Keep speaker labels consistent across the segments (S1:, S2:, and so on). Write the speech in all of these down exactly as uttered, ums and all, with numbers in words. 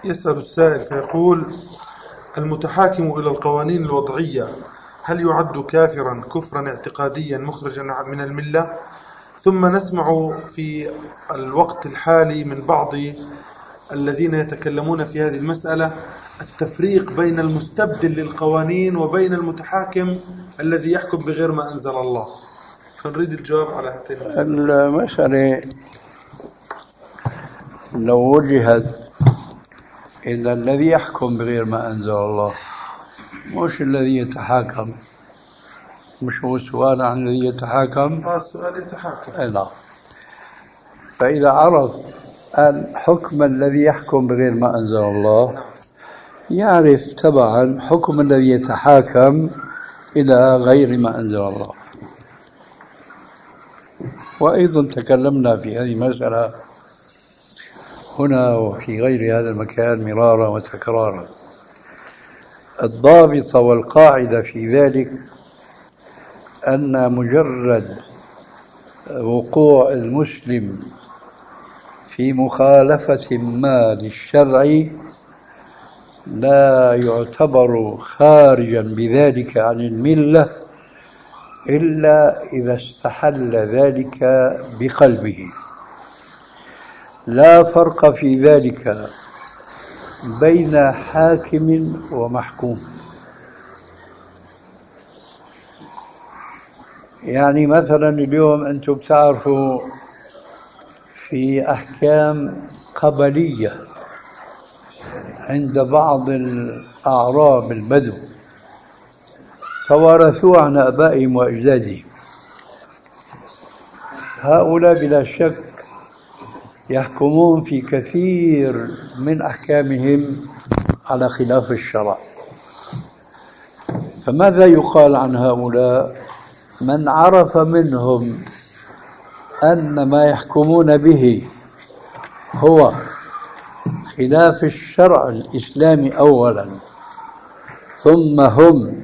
S1: يسأل السائل فيقول: المتحاكم إلى القوانين الوضعية هل يعد كافرا كفرا اعتقاديا مخرجا من الملة؟ ثم نسمع في الوقت الحالي من بعض الذين يتكلمون في هذه المسألة التفريق بين المستبدل للقوانين وبين المتحاكم الذي يحكم بغير ما أنزل الله، فنريد الجواب على هاتين
S2: المسألة. المسألة لو وجهت إلى الذي يحكم بغير ما أنزل الله مش الذي يتحاكم، مش هو السؤال عن الذي يتحاكم؟
S1: آه السؤال يتحاكم.
S2: لا، فإذا عرف الحكم الذي يحكم بغير ما أنزل الله يعرف تبعا حكم الذي يتحاكم إلى غير ما أنزل الله. وأيضا تكلمنا في هذه المسألة هنا وفي غير هذا المكان مرارا وتكرارا. الضابط والقاعدة في ذلك أن مجرد وقوع المسلم في مخالفة ما للشرع لا يعتبر خارجا بذلك عن الملة إلا إذا استحل ذلك بقلبه. لا فرق في ذلك بين حاكم ومحكوم. يعني مثلا اليوم أنتم بتعرفوا في أحكام قبلية عند بعض الأعراب البدو توارثوا عن آبائهم وأجدادهم، هؤلاء بلا شك يحكمون في كثير من أحكامهم على خلاف الشرع. فماذا يقال عن هؤلاء؟ من عرف منهم أن ما يحكمون به هو خلاف الشرع الإسلامي أولا، ثم هم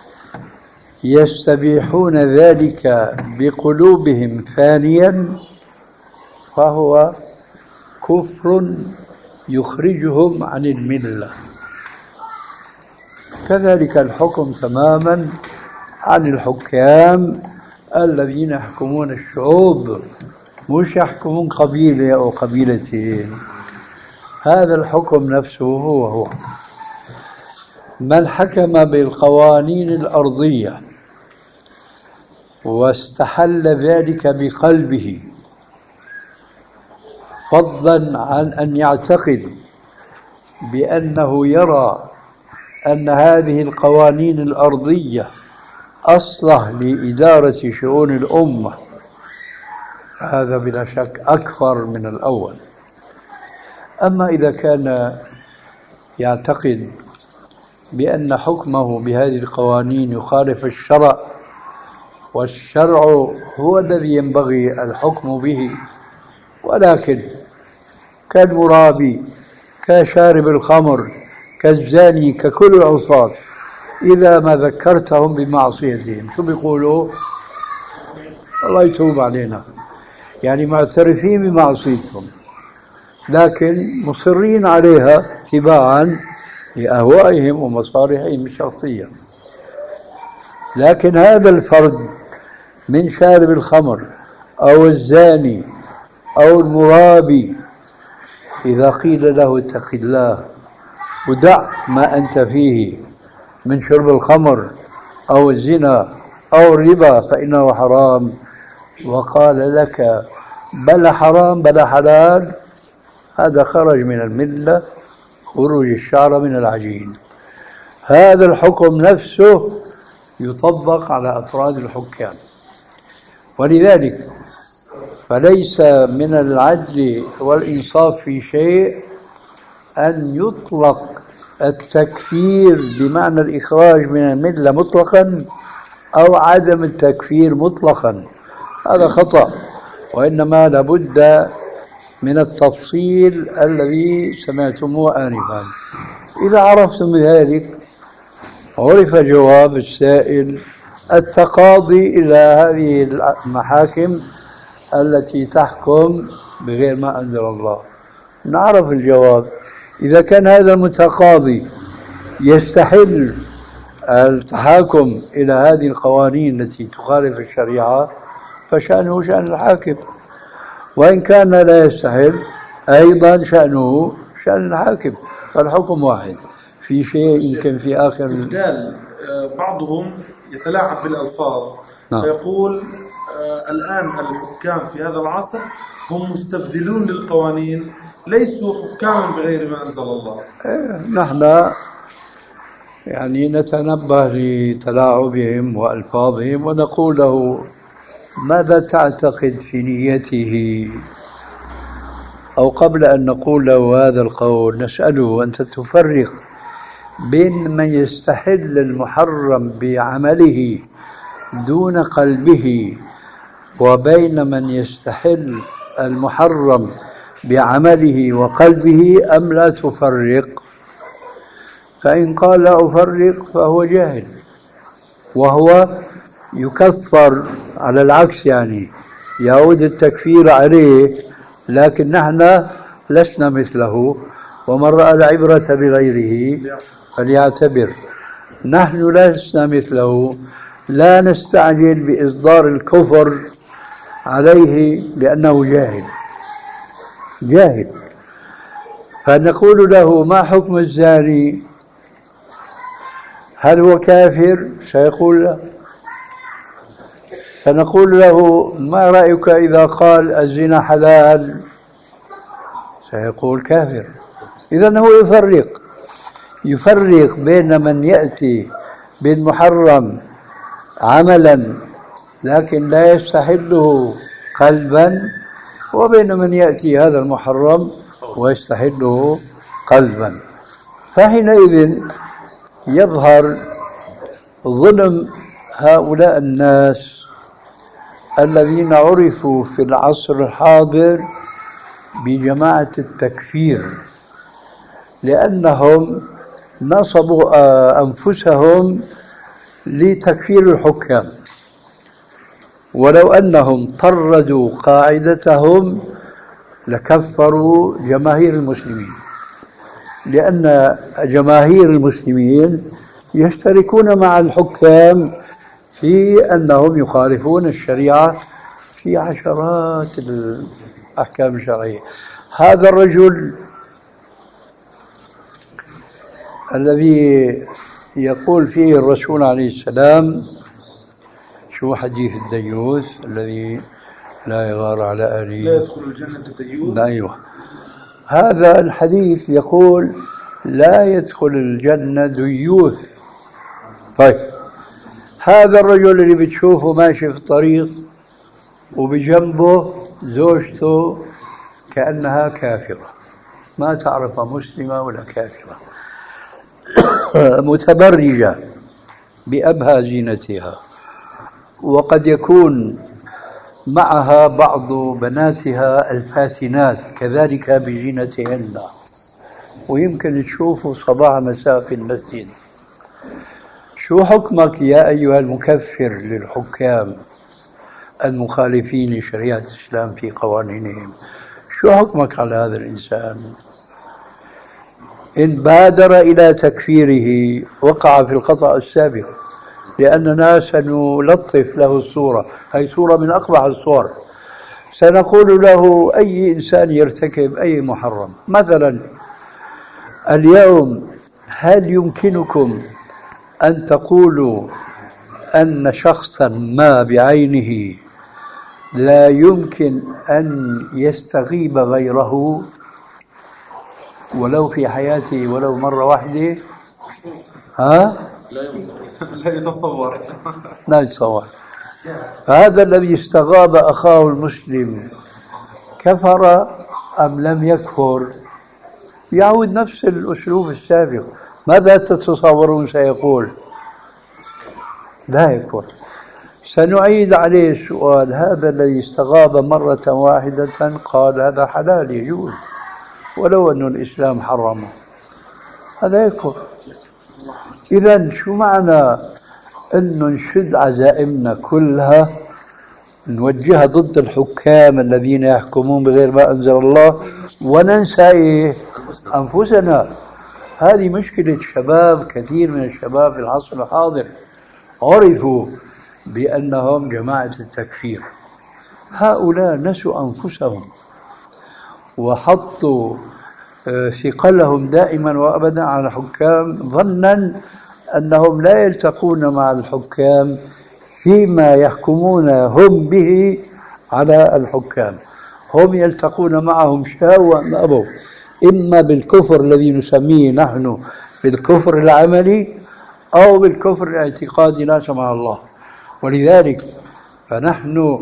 S2: يستبيحون ذلك بقلوبهم ثانيا، فهو كفر يخرجهم عن الملة. كذلك الحكم تماما عن الحكام الذين يحكمون الشعوب، مش يحكمون قبيلة أو قبيلتين. هذا الحكم نفسه هو هو من حكم بالقوانين الأرضية واستحل ذلك بقلبه، فضلا عن أن يعتقد بأنه يرى أن هذه القوانين الأرضية أصلح لإدارة شؤون الأمة، هذا بلا شك أكثر من الأول. أما إذا كان يعتقد بأن حكمه بهذه القوانين يخالف الشرع، والشرع هو الذي ينبغي الحكم به، ولكن كالمرابي كشارب الخمر كالزاني ككل العصاة إذا ما ذكرتهم بمعصيتهم شو بيقولوا؟ الله يتوب علينا، يعني معترفين بمعصيتهم لكن مصرين عليها تباعا لأهوائهم ومصالحهم الشخصية. لكن هذا الفرد من شارب الخمر أو الزاني أو المرابي إذا قيل له اتق الله ودع ما أنت فيه من شرب الخمر أو الزنا أو الربا فإنه حرام، وقال لك بلا حرام بلا حلال، هذا خرج من الملة خروج الشعر من العجين. هذا الحكم نفسه يطبق على أفراد الحكام، ولذلك فليس من العدل والإنصاف في شيء أن يطلق التكفير بمعنى الإخراج من الملة مطلقا أو عدم التكفير مطلقا، هذا خطأ. وإنما لابد من التفصيل الذي سمعتموه آنفا. إذا عرفتم ذلك عرف جواب السائل التقاضي إلى هذه المحاكم التي تحكم بغير ما أنزل الله. نعرف الجواب، إذا كان هذا المتقاضي يستحل التحاكم إلى هذه القوانين التي تخالف الشريعة فشأنه شأن الحاكم، وإن كان لا يستحل أيضا شأنه شأن الحاكم، فالحكم واحد. في شيء يمكن في آخر
S1: استبدال. بعضهم يتلاعب بالألفاظ. نعم. فيقول آه الآن الحكام في هذا العصر هم مستبدلون للقوانين، ليسوا حكاما بغير ما أنزل الله.
S2: إيه نحن يعني نتنبه لتلاعبهم وألفاظهم ونقول له ماذا تعتقد في نيته؟ أو قبل أن نقول له هذا القول نسأله أنت تفرق بين من يستحل المحرم بعمله دون قلبه وبين من يستحل المحرم بعمله وقلبه أم لا تفرق؟ فإن قال لا أفرق فهو جاهل، وهو يكفر على العكس، يعني يعود التكفير عليه، لكن نحن لسنا مثله، ومن رأى العبرة بغيره فليعتبر. نحن لسنا مثله، لا نستعجل بإصدار الكفر عليه لأنه جاهل جاهل فنقول له ما حكم الزاني؟ هل هو كافر؟ سيقول لا. فنقول له ما رأيك إذا قال الزنا حلال؟ سيقول كافر. إذن هو يفرق يفرق بين من يأتي بالمحرم عملا لكن لا يستحله قلبا، وبين من يأتي هذا المحرم ويستحله قلبا. فحينئذ يظهر ظلم هؤلاء الناس الذين عرفوا في العصر الحاضر بجماعة التكفير، لأنهم نصبوا أنفسهم لتكفير الحكام، ولو أنهم طردوا قاعدتهم لكفروا جماهير المسلمين، لأن جماهير المسلمين يشتركون مع الحكام في أنهم يخالفون الشريعة في عشرات الأحكام الشرعية. هذا الرجل الذي يقول فيه الرسول عليه السلام شو حديث الديوث الذي لا يغار على أهله
S1: لا يدخل الجنة الديوث.
S2: أيوه، هذا الحديث يقول لا يدخل الجنة ديوث. طيب هذا الرجل اللي بتشوفه ماشي في الطريق وبجنبه زوجته كأنها كافرة، ما تعرف مسلمة ولا كافرة، متبرجة بأبهى زينتها، وقد يكون معها بعض بناتها الفاتنات كذلك بزينتهن، ويمكن تشوفوا صباح مساء في المسجد. شو حكمك يا أيها المكفر للحكام المخالفين لشريعة الإسلام في قوانينهم؟ شو حكمك على هذا الإنسان؟ إن بادر إلى تكفيره وقع في الخطأ السابق، لأننا سنلطف له الصورة، هي صورة من أقبح الصور. سنقول له أي إنسان يرتكب أي محرم، مثلا اليوم هل يمكنكم أن تقولوا أن شخصا ما بعينه لا يمكن أن يستغيب غيره ولو في حياته ولو مرة واحدة؟ ها؟
S1: لا يتصور
S2: لا يتصور. فهذا الذي استغاب أخاه المسلم كفر أم لم يكفر؟ يعود نفس الأسلوب السابق. ماذا تتصورون سيقول؟ لا يكفر. سنعيد عليه السؤال، هذا الذي استغاب مرة واحدة قال هذا حلال يجوز ولو أن الإسلام حرمه، هذا يكفر. إذن شو معنى أن نشد عزائمنا كلها نوجهها ضد الحكام الذين يحكمون بغير ما أنزل الله وننسى إيه؟ أنفسنا. هذه مشكلة شباب كثير من الشباب في العصر الحاضر، عرفوا بأنهم جماعة التكفير. هؤلاء نسوا أنفسهم وحطوا ثقلهم دائما وأبدا على الحكام، ظنا أنهم لا يلتقون مع الحكام فيما يحكمون هم به على الحكام. هم يلتقون معهم شاء وأم أبوا، إما بالكفر الذي نسميه نحن بالكفر العملي أو بالكفر الاعتقادي لا سمح الله. ولذلك فنحن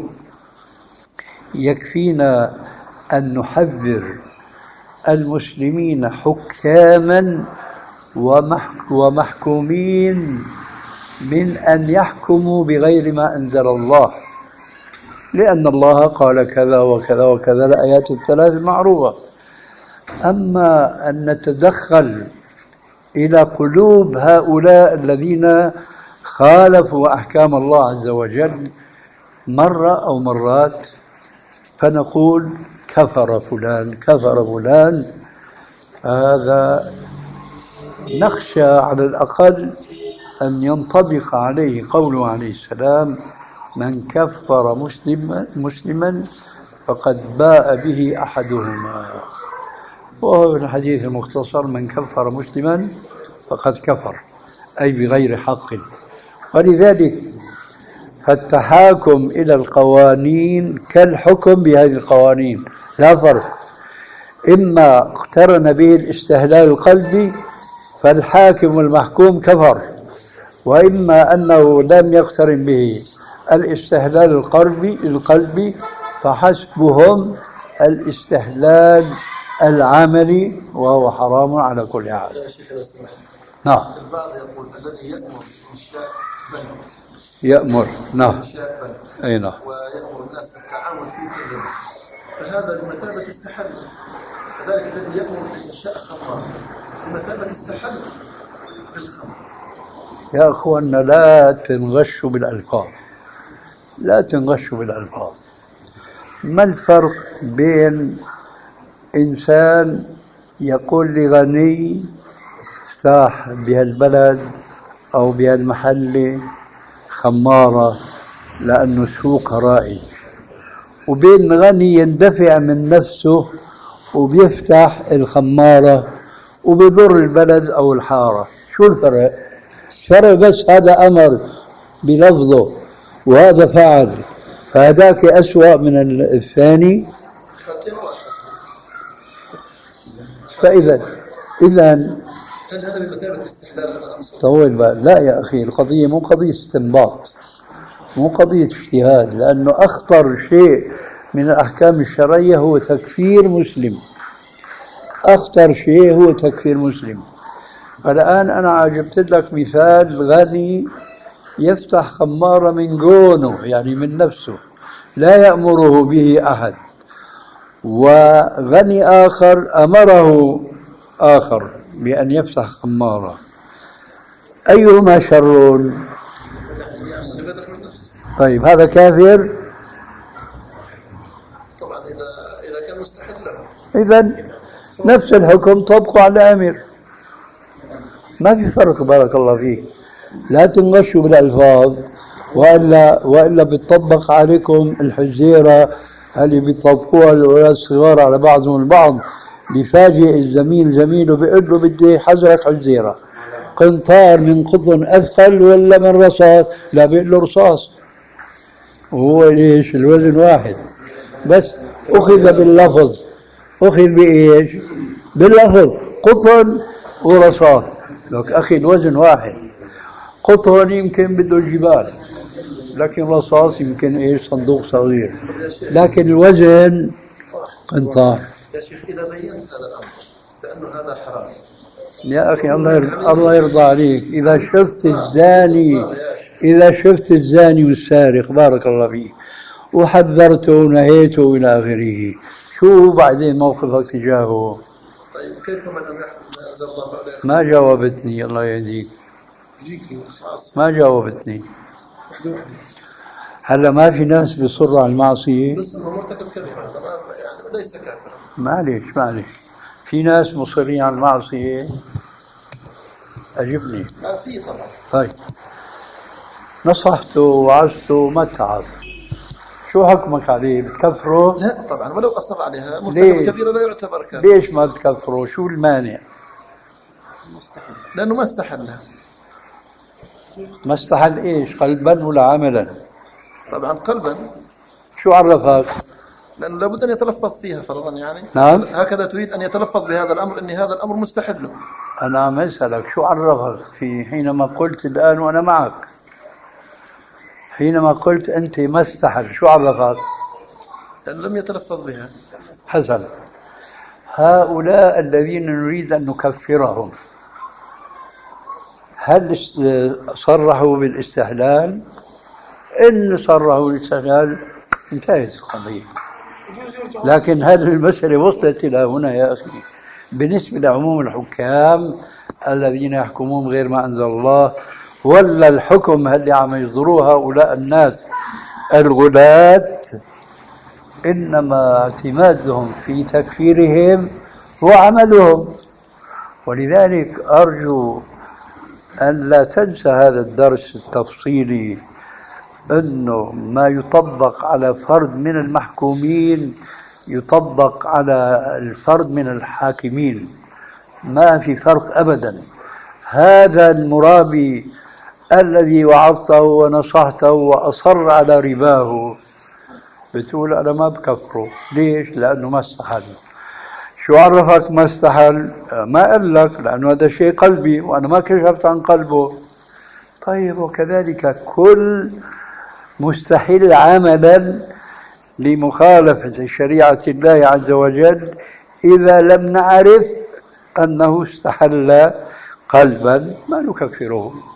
S2: يكفينا أن نحذر المسلمين حكاما ومحكومين من أن يحكموا بغير ما أنزل الله، لأن الله قال كذا وكذا وكذا، الآيات الثلاث المعروفة. أما أن نتدخل إلى قلوب هؤلاء الذين خالفوا أحكام الله عز وجل مرة أو مرات فنقول كفر فلان كفر فلان، هذا نخشى على الأقل أن ينطبق عليه قوله عليه السلام: من كفر مسلما مسلما فقد باء به أحدهما. وهو في الحديث المختصر: من كفر مسلما فقد كفر، أي بغير حق. ولذلك فالتحاكم إلى القوانين كالحكم بهذه القوانين، لا فرق. إما اقترن به الاستهلال القلبي فالحاكم والمحكوم كفر، وإما أنه لم يقترن به الاستهلال القلبي القلبي فحسبهم الاستهلال العملي، وهو حرام على كل حال.
S3: يا شيخ الاسماء،
S2: نعم.
S3: البعض يقول الذي يأمر إنشاء بنك
S2: يأمر، نعم،
S3: إنشاء بنك
S2: أي نعم،
S3: ويأمر الناس بالتعاون فيه كلهم، فهذا بمثابة استحل. كذلك الذي يأمر بإنشاء خمر بمثابة استحل بالخمر.
S2: يا أخوانا لا تنغشوا بالألفاظ، لا تنغشوا بالألفاظ. ما الفرق بين إنسان يقول لغني افتح بهالبلد أو بهالمحل خمارة لأنه سوق رائج، وبين غني يندفع من نفسه وبيفتح الخمارة وبيضر البلد أو الحارة؟ شو الفرق؟ فرق بس هذا أمر بلفظه وهذا فعل، فهذاك أسوأ من الثاني. فإذا إذا
S3: هل هذا بمثابة استحلال؟
S2: طول بقى. لا يا أخي، القضية مو قضية استنباط، مو قضية اجتهاد، لأنه أخطر شيء من الأحكام الشرعية هو تكفير مسلم. أخطر شيء هو تكفير مسلم. الآن أنا عجبت لك مثال: غني يفتح خمارة من جونه، يعني من نفسه، لا يأمره به أحد، وغني آخر أمره آخر بأن يفتح خمارة، أيهما شر؟ طيب هذا كافر؟
S3: طبعا إذا إذا كان مستحل له.
S2: إذن نفس الحكم طبقه على الأمير، ما في فرق. بارك الله فيك. لا تنغشوا بالألفاظ، وإلا وإلا بتطبق عليكم الحزيرة اللي بيطبقوها الأولاد الصغار على بعضهم البعض. بفاجئ الزميل زميله بيقول له بدي حذرك حزيرة، قنطار من قطن أثقل ولا من رصاص؟ لا، بيقول له رصاص، وهو ليش الوزن واحد، بس أخذ باللفظ. أخذ بإيش؟ باللفظ، قطن ورصاص. لك أخي الوزن واحد، قطن يمكن بده الجبال، لكن رصاص يمكن إيش صندوق صغير، لكن الوزن قنطار.
S3: يا شيخ إذا بينت هذا الأمر بأنه هذا حرام
S2: يا أخي الله يرضى, الله يرضى عليك، إذا شفت الزاني إذا شفت الزاني والسارق بارك الله فيك وحذرته ونهيته إلى آخره، شو بعدين موقفك تجاهه؟
S3: طيب كيف من لم يحكم ما أنزل الله بعد؟
S2: ما جاوبتني، الله يهديك، ما جاوبتني. هلا ما في ناس بيصروا على المعصية،
S3: بس انه مرتكب كبيرة يعني ليس كافرا.
S2: معليش معليش في ناس مصرين على المعصية؟ أجبني.
S3: لا في طبعا.
S2: طيب نصحته وعظته ما تعب، شو حكمك عليه؟ بتكفره؟
S3: لا طبعا ولو أصر عليها مرتكب كبيرة لا يعتبر كافر.
S2: ليش ما تكفره؟ شو المانع؟
S3: لأنه ما استحلها.
S2: ما استحل ايش؟ قلبا ولا عملا؟
S3: طبعا قلبا.
S2: شو عرفك؟
S3: لأنه لابد أن يتلفظ فيها فرضا يعني.
S2: نعم.
S3: هكذا تريد أن يتلفظ بهذا الأمر أن هذا الأمر مستحل.
S2: أنا عم أسألك شو عرفك في حينما قلت الآن وأنا معك، حينما قلت أنت ما استحل شو عرفك؟
S3: لأنه لم يتلفظ بها.
S2: حسن، هؤلاء الذين نريد أن نكفرهم هل صرحوا بالاستحلال؟ إن صرحوا بالاستحلال انتهت القضية. لكن هذه المسألة وصلت إلى هنا يا أخي بالنسبة لعموم الحكام الذين يحكمون غير ما أنزل الله، ولا الحكم اللي عم يصدروه هؤلاء الناس الغلاة إنما اعتمادهم في تكفيرهم هو عملهم. ولذلك أرجو أن لا تنسى هذا الدرس التفصيلي، أنه ما يطبق على فرد من المحكومين يطبق على الفرد من الحاكمين، ما في فرق أبدا. هذا المرابي الذي وعظته ونصحته وأصر على رباه بتقول أنا ما بكفره، ليش؟ لأنه ما استحل. شو عرفك ما استحل؟ ما قال لك، لأنه هذا شيء قلبي وأنا ما كشفت عن قلبه. طيب وكذلك كل مستحيل عملا لمخالفة شريعة الله عز وجل إذا لم نعرف أنه استحل قلبا ما نكفره.